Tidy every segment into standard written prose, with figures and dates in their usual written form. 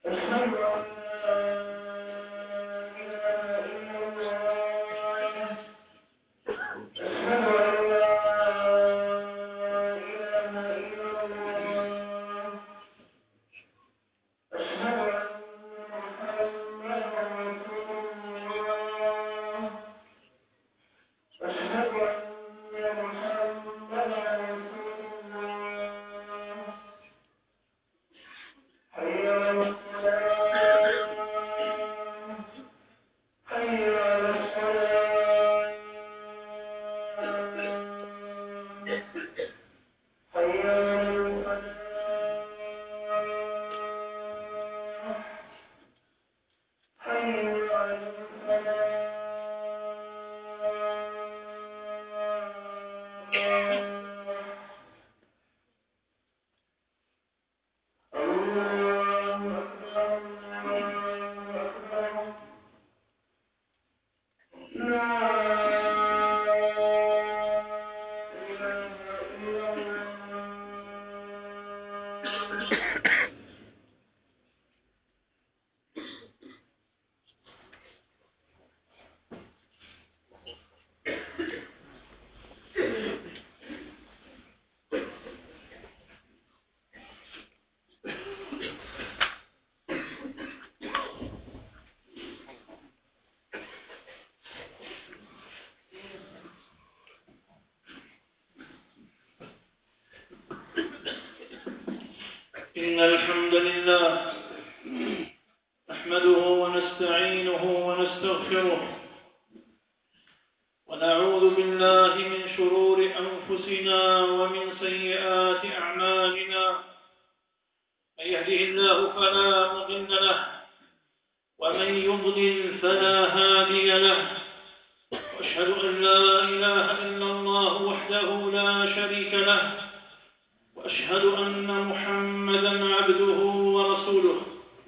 إن الحمد لله نحمده ونستعينه ونستغفره ونعوذ بالله من شرور أنفسنا ومن سيئات أعمالنا. من يهده الله فلا مضل له ومن يضلل فلا هادي له، وأشهد أن لا إله إلا الله وحده لا شريك له، وأشهد أن محمدًا عبده ورسوله.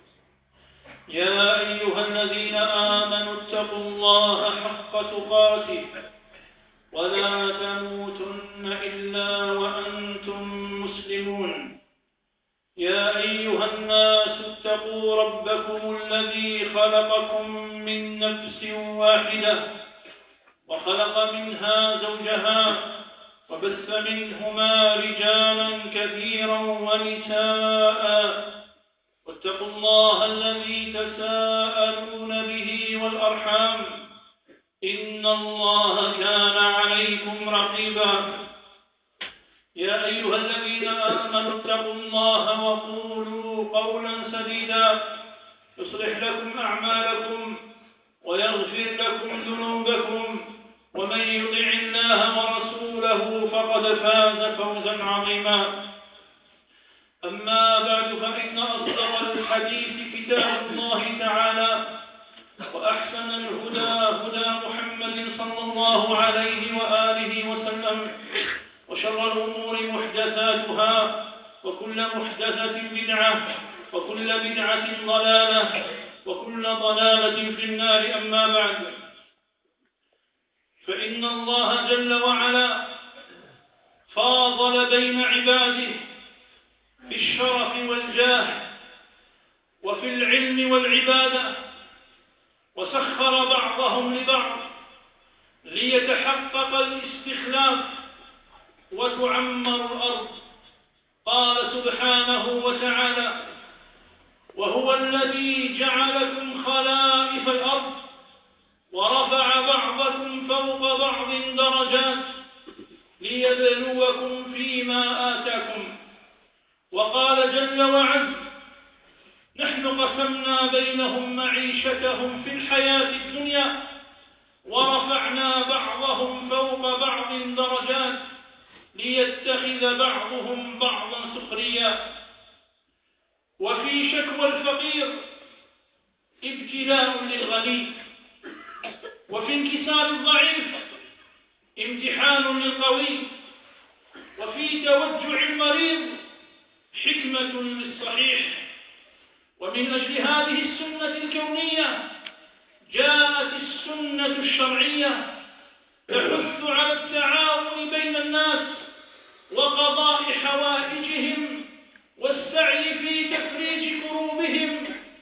يا أيها الذين آمنوا اتقوا الله حق تقاته ولا تموتن إلا وأنتم مسلمون. يا أيها الناس اتقوا ربكم الذي خلقكم من نفس واحدة وخلق منها زوجها وبث منهما رجالا كثيرا ونساء، واتقوا الله الذي تساءلون به والأرحام إن الله كان عليكم رقيبا. يا أيها الذين آمنوا اتقوا الله وقولوا قولا سديدا يصلح لكم أعمالكم ويغفر لكم ذنوبكم، ومن يطع الله ورسوله فقد فاز فوزا عظيما. أما بعد، فإن أصدق الحديث كتاب الله تعالى، وأحسن الهدى هدى محمد صلى الله عليه وآله وسلم، وشر الأمور محدثاتها، وكل محدثة بدعة، وكل بدعة ضلالة، وكل ضلالة في النار. أما بعد، فإن الله جل وعلا فاضل بين عباده في الشرف والجاه وفي العلم والعبادة، وسخر بعضهم لبعض ليتحقق الاستخلاف وتعمر الأرض. قال سبحانه وتعالى: وهو الذي جعلكم خلائف الأرض ورفع بعضكم فوق بعض درجات ليبلوكم فيما آتاكم. وقال جل وعز: نحن قسمنا بينهم معيشتهم في الحياة الدنيا ورفعنا بعضهم فوق بعض درجات ليتخذ بعضهم بعضا سخريا. وفي شكوى الفقير ابتلاء للغني، وفي انكسار الضعيف امتحان للقوي، وفي توجع المريض حكمة للصحيح. ومن أجل هذه السنة الكونية جاءت السنة الشرعية تحث على التعاون بين الناس وقضاء حوائجهم والسعي في تفريج كروبهم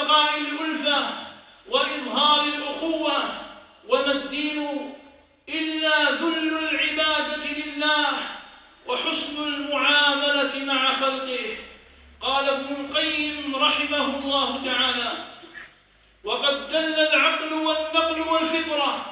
وبقاء الألفة وإظهار الأخوة. وما الدين إلا ذل العبادة لله وحسن المعاملة مع خلقه. قال ابن القيم رحمه الله تعالى: وقد دل العقل والنقل والفطرة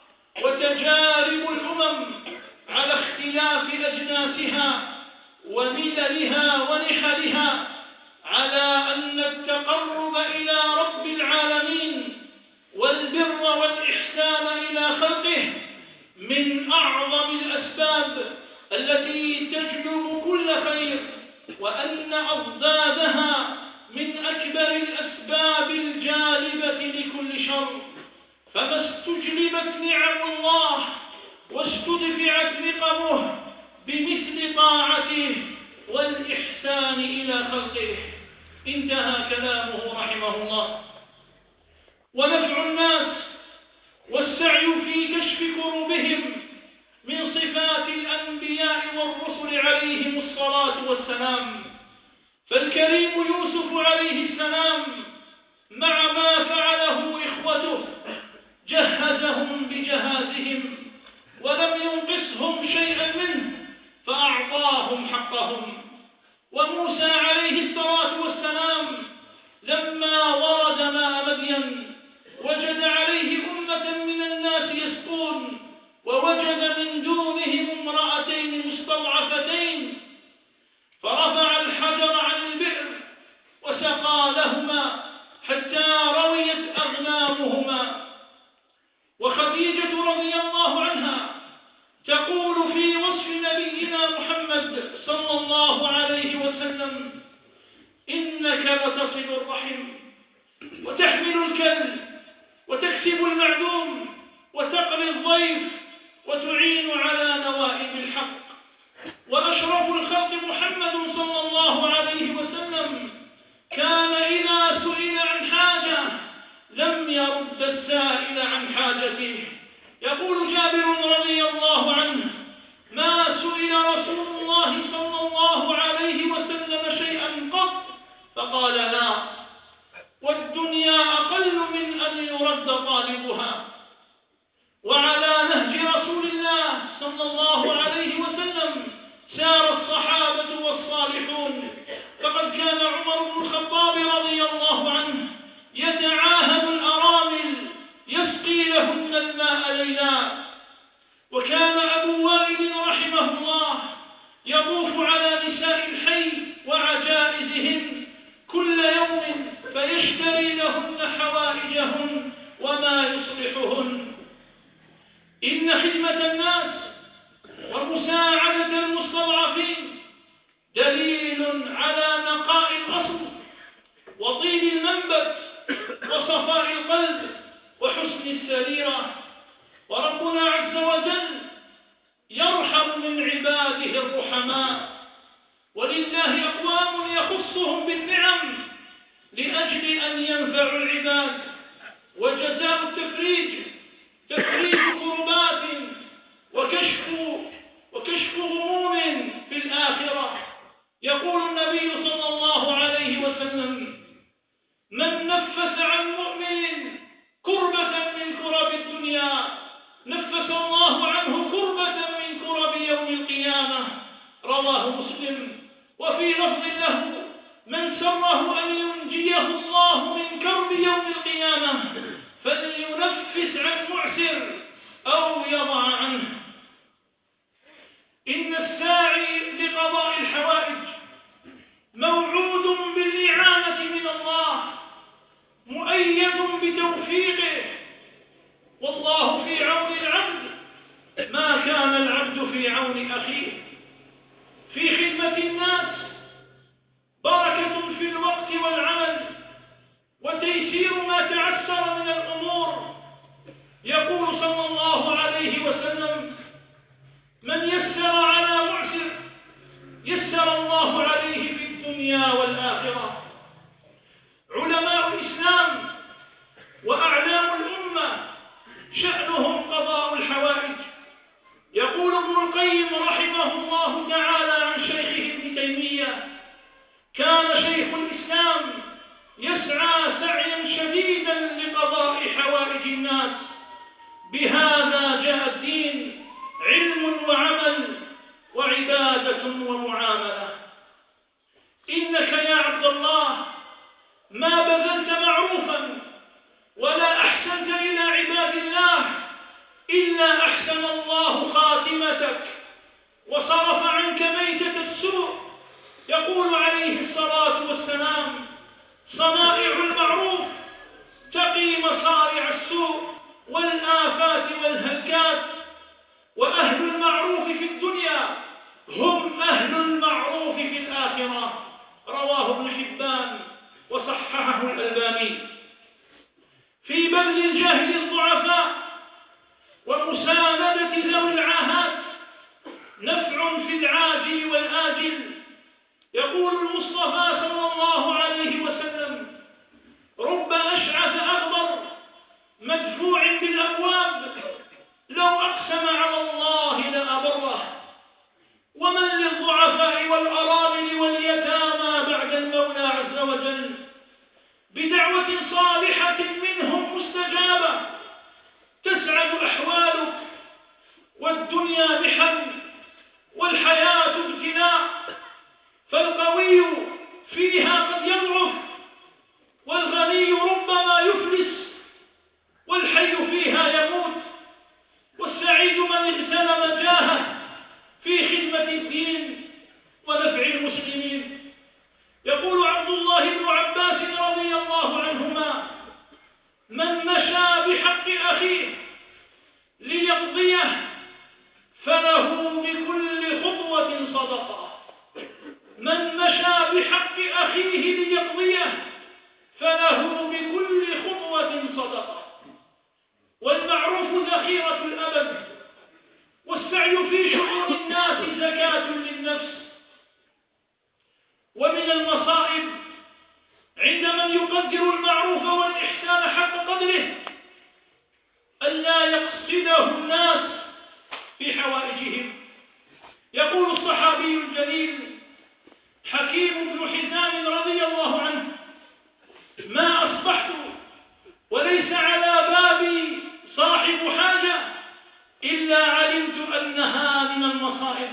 وتجارب الأمم على اختلاف أجناسها ومللها ونحلها على أن التقرب إلى رب العالمين والبر والإحسان إلى خلقه من أعظم الأسباب التي تجلب كل خير، وأن أضدادها من أكبر الأسباب الجالبة لكل شر. فما استجلبت نعم الله واستدفعت نقمه بمثل طاعته والإحسان إلى خلقه. انتهى كلامه رحمه الله. ونفع الناس والسعي في كشف كروبهم من صفات الأنبياء والرسل عليهم الصلاة والسلام. فالكريم يوسف عليه السلام مع ما فعله إخوته جهزهم بجهازهم ولم ينقصهم شيئا منه فأعطاهم حقهم. وموسى عليه الصلاة والسلام لما ورد ماء مدين وجد عليه أمة من الناس يسقون، ووجد من دونهم امرأتين مستضعفتين، فرفع الحجر عن البئر وسقى لهما حتى رويت أغنامهما. وخديجة رضي الله عنها تقول في وصف نبينا محمد صلى الله عليه وسلم: إنك لتصل الرحم وتحمل الكل وتكسب المعدوم وتقري الضيف وتعين على نوائب الحق. وأشرف الخلق محمد صلى الله عليه وسلم كان إذا سئل عن حاجة لم يرد السائل عن حاجته. يقول جابر رضي الله عنه: ما سئل رسول الله صلى الله عليه وسلم شيئا قط فقال لا، والدنيا أقل من أن يرد طالبها. وعلى نهج رسول الله صلى الله عليه وسلم سار الصحابة والصالحون. فقد كان عمر بن الخطاب رضي الله عنه يتعاهد الأرامل يسقي لهن الماء ليلا. وكان أبو وائل رحمه الله يطوف على نساء الحي وعجائزهن كل يوم فيشتري لهن حوائجهن وما يصلحهن. إن خدمة الناس ومساعدة المستضعفين دليل على نقاء الأصل وطيب المنبت وصفاء القلب وحسن السريرة. وربنا عز وجل يرحم من عباده الرحماء، ولله أقوام يخصهم بالنعم لأجل أن ينفعوا العباد. وجزاء التفريج تفريج كربات وكشف غموم في الآخرة. يقول النبي صلى الله عليه وسلم: من نفس عن مؤمن كربة من كرب الدنيا نفس الله عنه كربة من كرب يوم القيامة. رواه مسلم. وفي لفظ له: من سره أن ينجيه الله من كرب يوم القيامة فلينفس عن معسر أو يضع عنه. إن الساعي لقضاء الحوائج موعود بالإعانة من الله مؤيد بتوفيقه، والله في عون العبد ما كان العبد في عون أخيه. في خدمة الناس بركة في الوقت والعمل وتيسير ما تعسر من الأمور. يقول صلى الله عليه وسلم: من يسر على معسر يسر الله عليه في الدنيا والآخرة. علماء الإسلام وأعلام الأمة شأنهم قضاء الحوائج. يقول ابن القيم رحمه الله تعالى عن شيخه ابن تيمية: كان شيخ الإسلام يسعى سعيا الناس. بهذا جاء الدين: علم وعمل وعبادة ومعاملة. إنك يا عبد الله ما بذلت معروفا ولا أحسنت إلى عباد الله إلا أحسن الله خاتمتك وصرف عنك ميتة السوء. يقول عليه الصلاة والسلام: صنائع المعروف تقي مصارع السوء والآفات والهلكات، وأهل المعروف في الدنيا هم أهل المعروف في الآخرة. رواه ابن حبان وصححه الألباني. في بذل الجاهل الضعفاء ومساندة ذوي العاهات نفع في العاجل والآجل. يقول المصطفى صلى الله عليه وسلم: رب أشعث أغبر مدفوع بالأبواب لو أقسم على الله لأبره. ومن للضعفاء والأرامل واليتامى بعد المولى عز وجل بدعوة صالحة منهم مستجابة تسعد أحوالك، والدنيا محن والحياة ابتلاء، فالقوي فيها قد يضعف والغني ربما يفلس، والحي فيها يموت، والسعيد من اغتنم جاهه في خدمة الدين ونفع المسلمين. يقول عبد الله بن عباس رضي الله عنهما: من مشى بحق أخيه ليقضيه فله بكل خطوة صدقة. من مشى بحق أخيه ليقضيه فله بكل خطوة صدقة. والمعروف ذخيرة الأبد، والسعي في شؤون الناس زكاة للنفس. ومن المصائب عند من يقدر المعروف والإحسان حق قدره ألا يقصده الناس في حوائجهم. يقول الصحابي الجليل حكيم بن حزام رضي الله عنه: ما أصبحت وليس على بابي صاحب حاجة إلا علمت أنها من المصائب.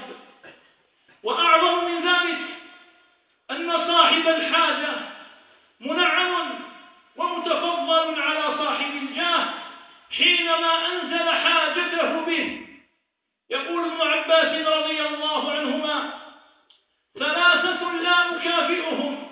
وأعظم من ذلك أن صاحب الحاجة منعم ومتفضل على صاحب الجاه حينما أنزل حاجته به. يقول ابن عباس رضي الله عنهما: ثلاثة لا أكافئهم: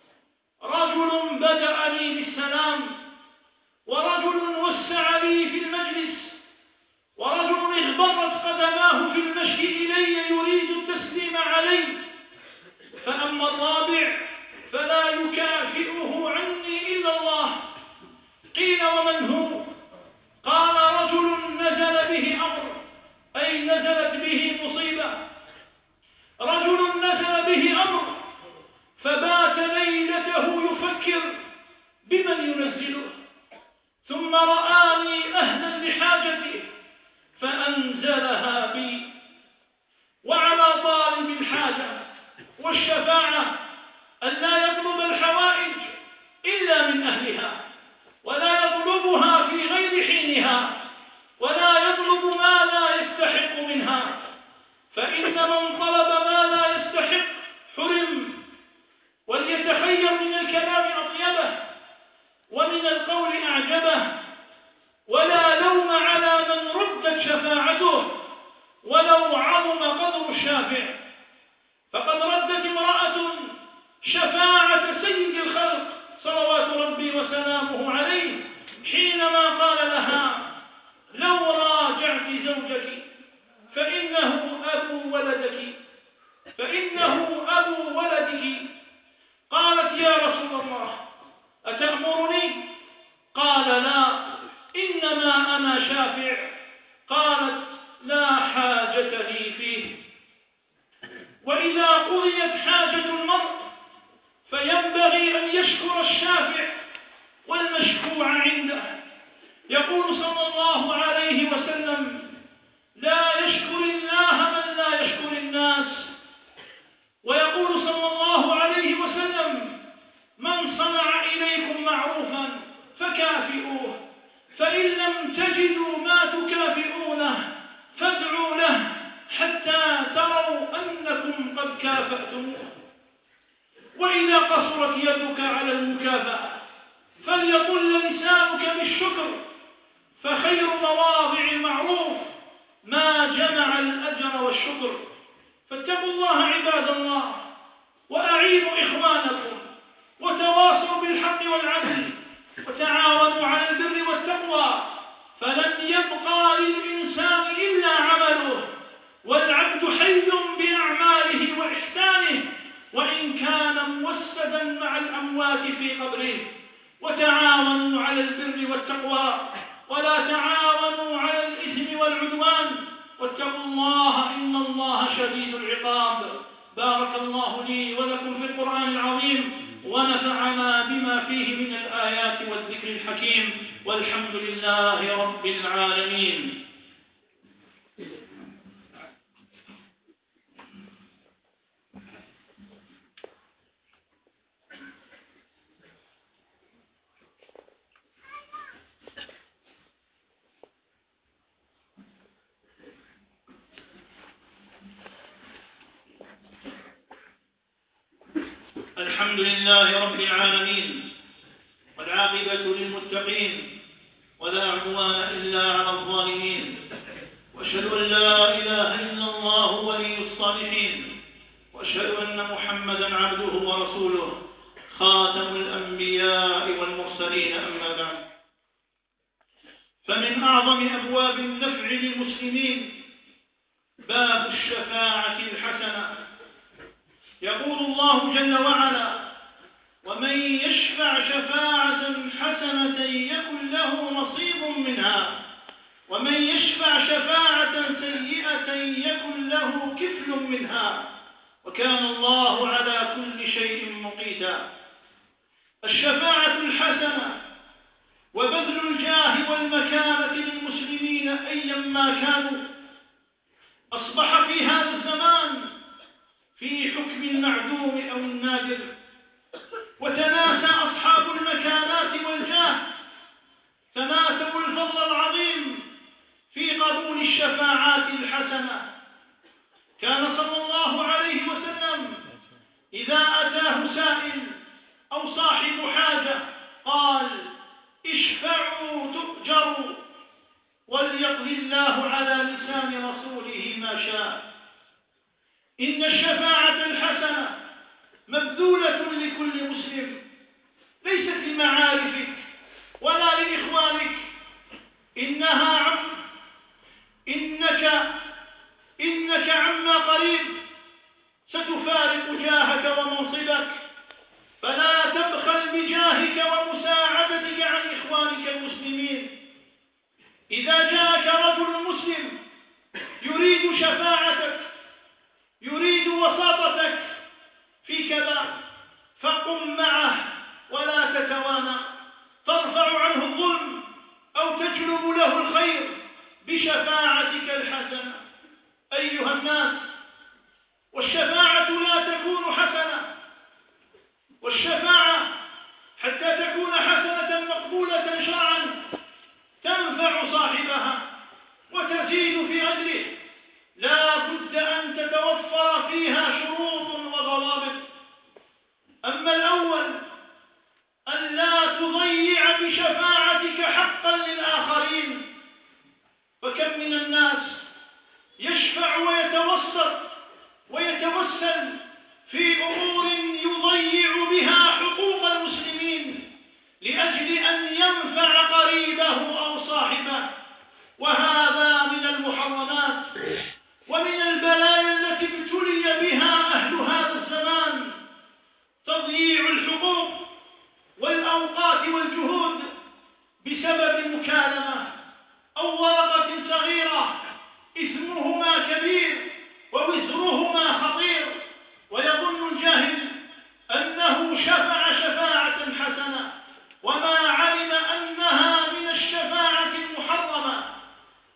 رجل بدأني بالسلام، ورجل وسع لي في المجلس، ورجل اغبرت قدماه في المشي إلي يريد التسليم علي. فأما الرابع فلا يكافئه عني إلا الله. قيل: ومن هو؟ قال: رجل نزل به أمر، أي نزلت به مصيبة. رجل نزل به أمر فبات ليلته يفكر بمن ينزله، ثم رآني أهلا لحاجته فأنزلها بي. وعلى طالب الحاجة والشفاعة ألا يطلب الحوائج إلا من أهلها، ولا يطلبها في غير حينها، ولا يطلب ما لا يستحق منها، فإن من طلب ما لا يستحق حرم. وليتخير من الكلام أطيبه ومن القول أعجبه، ولا لوم على من ردت شفاعته ولو عظم قدر الشافع. فقد ردت امرأة شفاعة سيد الخلق صلوات ربي وسلامه عليه حينما قال لها: لو راجعت زوجك فإنه أبو ولدك. قالت: يا رسول الله أتأمرني؟ قال: لا، إنما أنا شافع. قالت: لا حاجة لي فيه. وإذا قضيت حاجة المرء فينبغي أن يشكر الشافع والمشفوع عنده. يقول صلى الله عليه وسلم: لا يشكر الله من لا يشكر الناس. ويقول صلى الله عليه وسلم: من صنع إليكم معروفا فكافئوه، فإن لم أنكم قد كافأتموه. وإذا قصرت يدك على المكافأة فليطل لسانك بالشكر، فخير مواضع المعروف ما جمع الأجر والشكر. فاتقوا الله عباد الله، وأعينوا إخوانكم، وتواصوا بالحق والعدل، وتعاونوا على البر والتقوى، فلن يبقى للإنسان إلا عمله، والعبد حي بأعماله وإحسانه وإن كان موسدا مع الأموات في قبره. وتعاونوا على البر والتقوى، ولا تعاونوا على الإثم والعدوان، واتقوا الله إن الله شديد العقاب. بارك الله لي ولكم في القرآن العظيم، ونفعنا بما فيه من الآيات والذكر الحكيم، والحمد لله رب العالمين. الحمد لله رب العالمين، والعاقبة للمتقين، ولا عدوان إلا على الظالمين، وأشهد أن لا إله إلا الله ولي الصالحين، وأشهد أن محمدا عبده ورسوله خاتم الأنبياء والمرسلين. أما بعد، فمن أعظم أبواب النفع للمسلمين باب الشفاعة الحسنة. يقول الله جل وعلا: ومن يشفع شفاعة حسنة يكن له نصيب منها، ومن يشفع شفاعة سيئة يكن له كفل منها، وكان الله على كل شيء مقيتا. الشفاعة الحسنة وبذل الجاه والمكانة للمسلمين أيما كانوا أصبح في هذا الزمان في حكم المعدوم أو النادر، وتناسى أصحاب المكانات والجاه، تناسوا الفضل العظيم في قبول الشفاعات الحسنة. كان صلى الله عليه وسلم إذا أتاه سائل أو صاحب حاجة قال: اشفعوا تؤجروا، وليقضي الله على لسان رسوله ما شاء. إن الشفاعة الحسنة مبذولة لكل مسلم، ليست لمعارفك ولا لإخوانك، إنها إنك عما قريب ستفارق جاهك ومنصبك، فلا تبخل بجاهك ومساعدتك عن إخوانك المسلمين. إذا جاءك رجل مسلم يريد شفاعتك، يريد وساطتك في كذا، فقم معه ولا تتوانى، ترفع عنه الظلم أو تجلب له الخير بشفاعتك الحسنة. أيها الناس، والشفاعة لا تكون حسنة، والشفاعة حتى تكون حسنة مقبولة شرعا تنفع صاحبها وتزيد في أجره، لا بد أن تتوفر فيها شروط وضوابط. أما الأول، أن لا تضيع بشفاعتك حقا للآخرين، فكم من الناس يشفع ويتوسط ويتوسل في أمور يضيع بها حقوق المسلمين لأجل أن ينفع قريبه أو صاحبه، وهذا من المحرمات ومن البلايا التي ابتلي بها أهل هذا الزمان. تضييع الحقوق والأوقات والجهود بسبب مكالمة أو ورقة صغيرة إثمهما كبير ووزرهما خطير، ويظن الجاهل أنه شفع شفاعة حسنة وما علم أنها من الشفاعة المحرمة.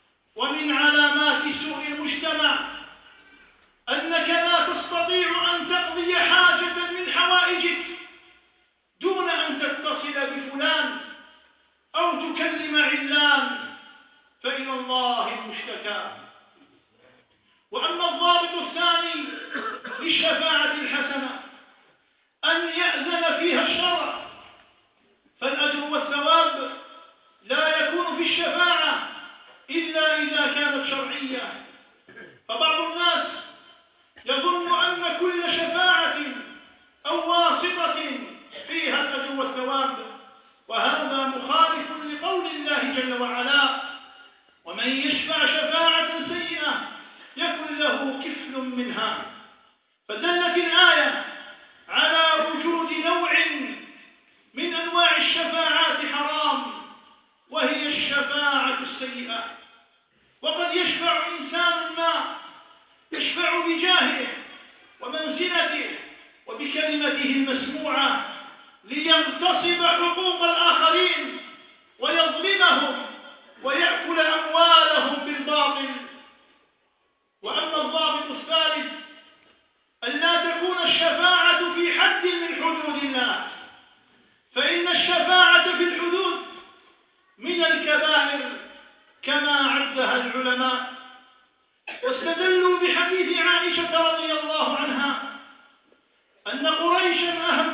في الشفاعة الحسنة أن يأذن فيها الشرع، فالأجر والثواب لا يكون في الشفاعة إلا إذا كانت شرعية. فبعض الناس يظن أن كل شفاعة أو واسطة فيها الأجر والثواب، وهذا مخالف لقول الله جل وعلا: ومن يشفع شفاعة سيئة يكن له كفل منها. فدلت الآية على وجود نوع من أنواع الشفاعات حرام، وهي الشفاعة السيئة. وقد يشفع إنسان ما، يشفع بجاهه ومنزلته وبكلمته المسموعة ليغتصب حقوق الآخرين ويظلمهم ويأكل أموالهم بالباطل. وأما الضابط الثالث ألا تكون الشفاعة في حد من حدود الله، فإن الشفاعة في الحدود من الكبائر كما عدها العلماء، واستدلوا بحديث عائشة رضي الله عنها أن قريشا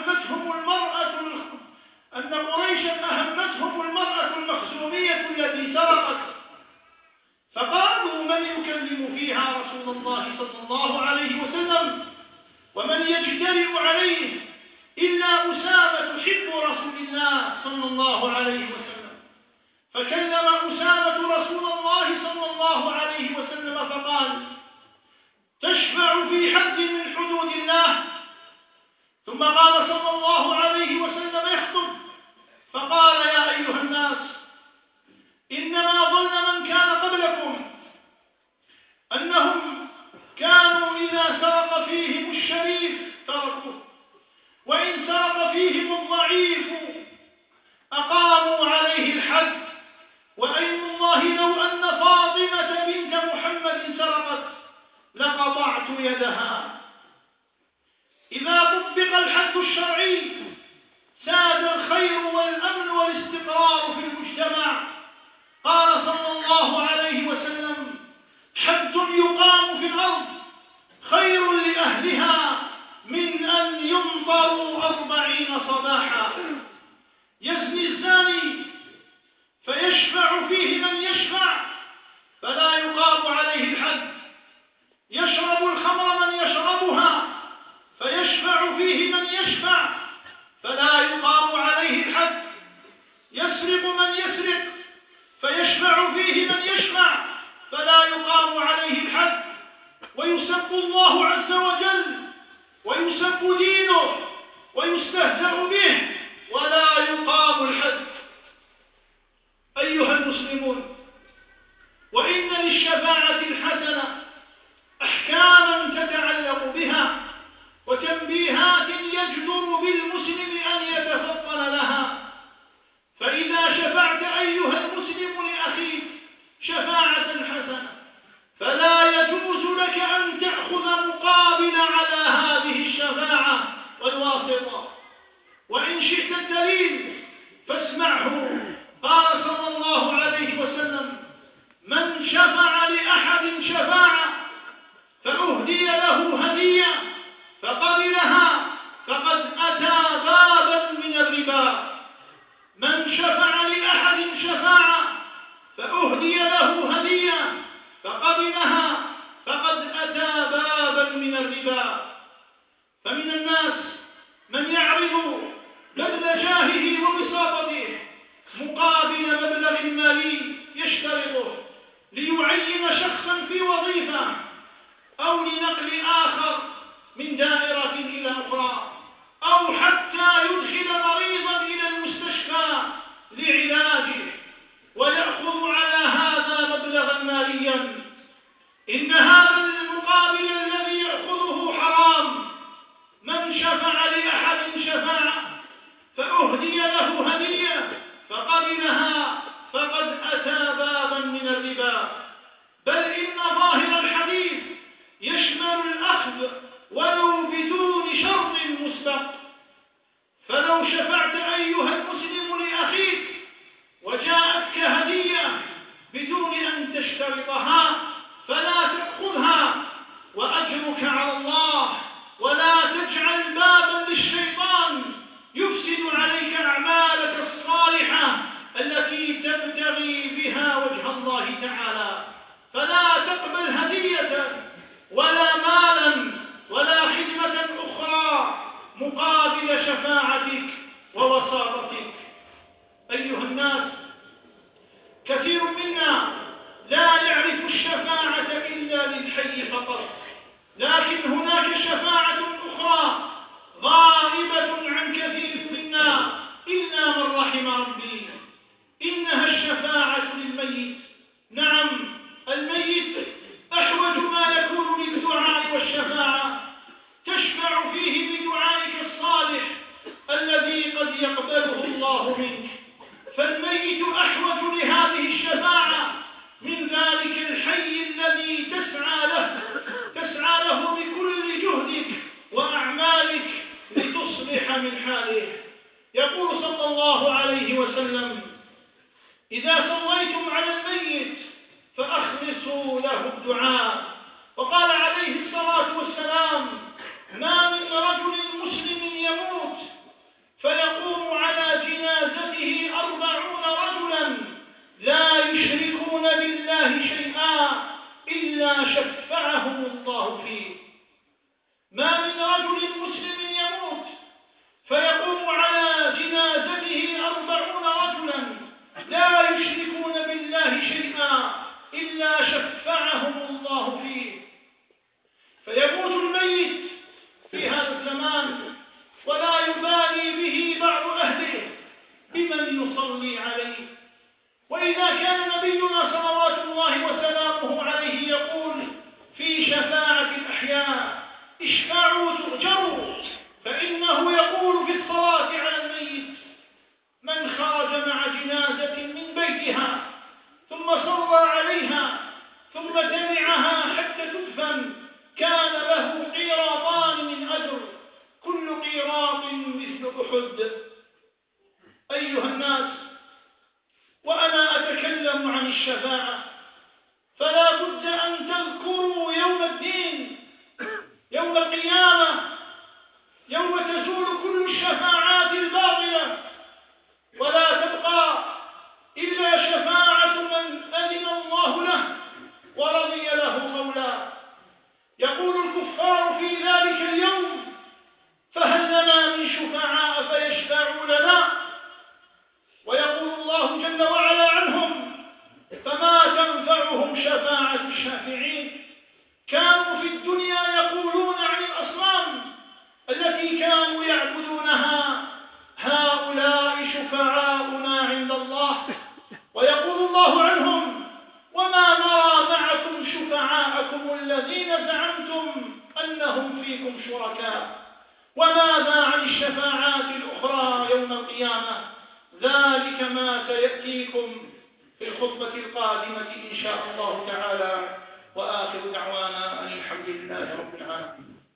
أهمتهم المرأة المخزومية التي سرقت، فقالوا: من يكلم فيها رسول الله صلى الله عليه وسلم، ومن يجترئ عليه إلا أسامة حب رسول الله صلى الله عليه وسلم. فكلم أسامة رسول الله صلى الله عليه وسلم فقال: تشفع في حد من حدود الله. ثم قال صلى الله عليه وسلم يخطب فقال: يا أيها الناس، إنما ظن من كان قبلكم أنهم كانوا إذا سرق فيهم الشريف تركوه، وإن سرق فيهم الضعيف أقاموا عليه الحد، وأيم الله لو أن فاطمة بنت محمد سرقت لقطعت يدها. إذا طبق الحد الشرعي ساد الخير والأمن والاستقرار في المجتمع. قال صلى الله عليه وسلم: حد يقام في الأرض خير لأهلها من أن ينظروا 40 صباحا. يزني الزاني فيشفع فيه من يشفع فلا يقام عليه الحد، يشرب الخمر من يشربها فيشفع فيه من يشفع فلا يقام عليه الحد، يسرق من يسرق فيشفع فيه من يشفع فلا يقام عليه الحد، ويسب الله عز وجل ويسب دينه ويستهزأ به ولا يقام الحد. أيها المسلمون، وإن للشفاعة الحسنة أحكاما تتعلق بها وتنبيهات يجدر بالمسلم أن يتفطن لها. فإذا شفعت أيها المسلم لأخيك شفاعة حسنة فلا يجوز لك أن تأخذ مقابل على هذه الشفاعة والواسطة، وإن شئت الدليل فاسمعه. قال صلى الله عليه وسلم: من شفع لأحد شفاعة فأهدي له هدية فقبلها فقد أتى بابا من الربا. من شفع لأحد شفاعة فأهدي له هدية فقبلها فقد أتى بابا من الربا. فمن الناس من يعرض بذل جاهه ووساطته مقابل مبلغ مالي يشترطه ليعين شخصا في وظيفة أو لنقل آخر من دائرة إلى أخرى، أو حتى يدخل مريضا إلى المستشفى لعلاجه ويأخذ على هذا مبلغا ماليا. إن هذا المقابل الذي يأخذه حرام. من شفع لأحد شفاعة فأهدي له هدية فقبلها فقد أتى بابا من الربا. بل إن ظاهر الحديث يشمل الأخذ ولو بدون شرط مسبق. فلو شفعت أيها المسلم لأخيك وجاءتك هدية بدون أن تشترطها فلا تأخذها، وأجرك على الله فقط، لكن هناك شفاعة أخرى غائبة عن كثير منا إلا من رحم ربي، إنها الشفاعة للميت. نعم، الميت أحوج ما يكون للدعاء والشفاعة، تشفع فيه بدعائك الصالح الذي قد يقبله الله منك، فالميت أحوج لهذه الشفاعة من ذلك الحي الذي تسعى له بكل جهدك وأعمالك لتصلح من حاله. يقول صلى الله عليه وسلم: إذا صليتم على الميت فأخلصوا له الدعاء. وقال عليه الصلاة والسلام: ما من رجل مسلم يموت فيقوم على جنازته 40 رجلا لا يشركون بالله شيئا إلا شفعهم الله فيه. ما من رجل مسلم يموت فيقوم على جنازته 40 رجلا لا يشركون بالله شيئا إلا شفعهم الله فيه. فيموت الميت في هذا الزمان ولا يبالي به بعض أهله بمن يصلي عليه. وإذا كان نبينا صلوات الله وسلامه عليه يقول في شفاعة الأحياء: اشفعوا تؤجروا، فإنه يقول في الصلاة على الميت: من خرج مع جنازة من بيتها ثم صلى عليها ثم تبعها حتى تدفن كان له قيراطان من أجر، كل قيراط مثل أحد. أيها الناس، وأنا أتكلم عن الشفاعة فلا بد أن تذكروا يوم الدين، يوم القيامة، يوم تزول كل الشفاعات الباطلة ولا تبقى إلا شفاعة من أذن الله له ورضي له قولا. يقول الكفار في ذلك اليوم: فهل لنا من شفعاء فيشفعوا لنا؟ ويقول الله جل وعلا عنهم: فما تنفعهم شفاعة الشافعين. كانوا في الدنيا يقولون عن الأصنام التي كانوا يعبدونها: هؤلاء شفعاؤنا عند الله. ويقول الله عنهم: وما نرى معكم شفعاءكم الذين زعمتم أنهم فيكم شركاء. وماذا عن الشفاعات الأخرى يوم القيامة؟ ذلك ما سيأتيكم في الخطبة القادمة إن شاء الله تعالى. وآخر دعوانا أن الحمد لله رب العالمين.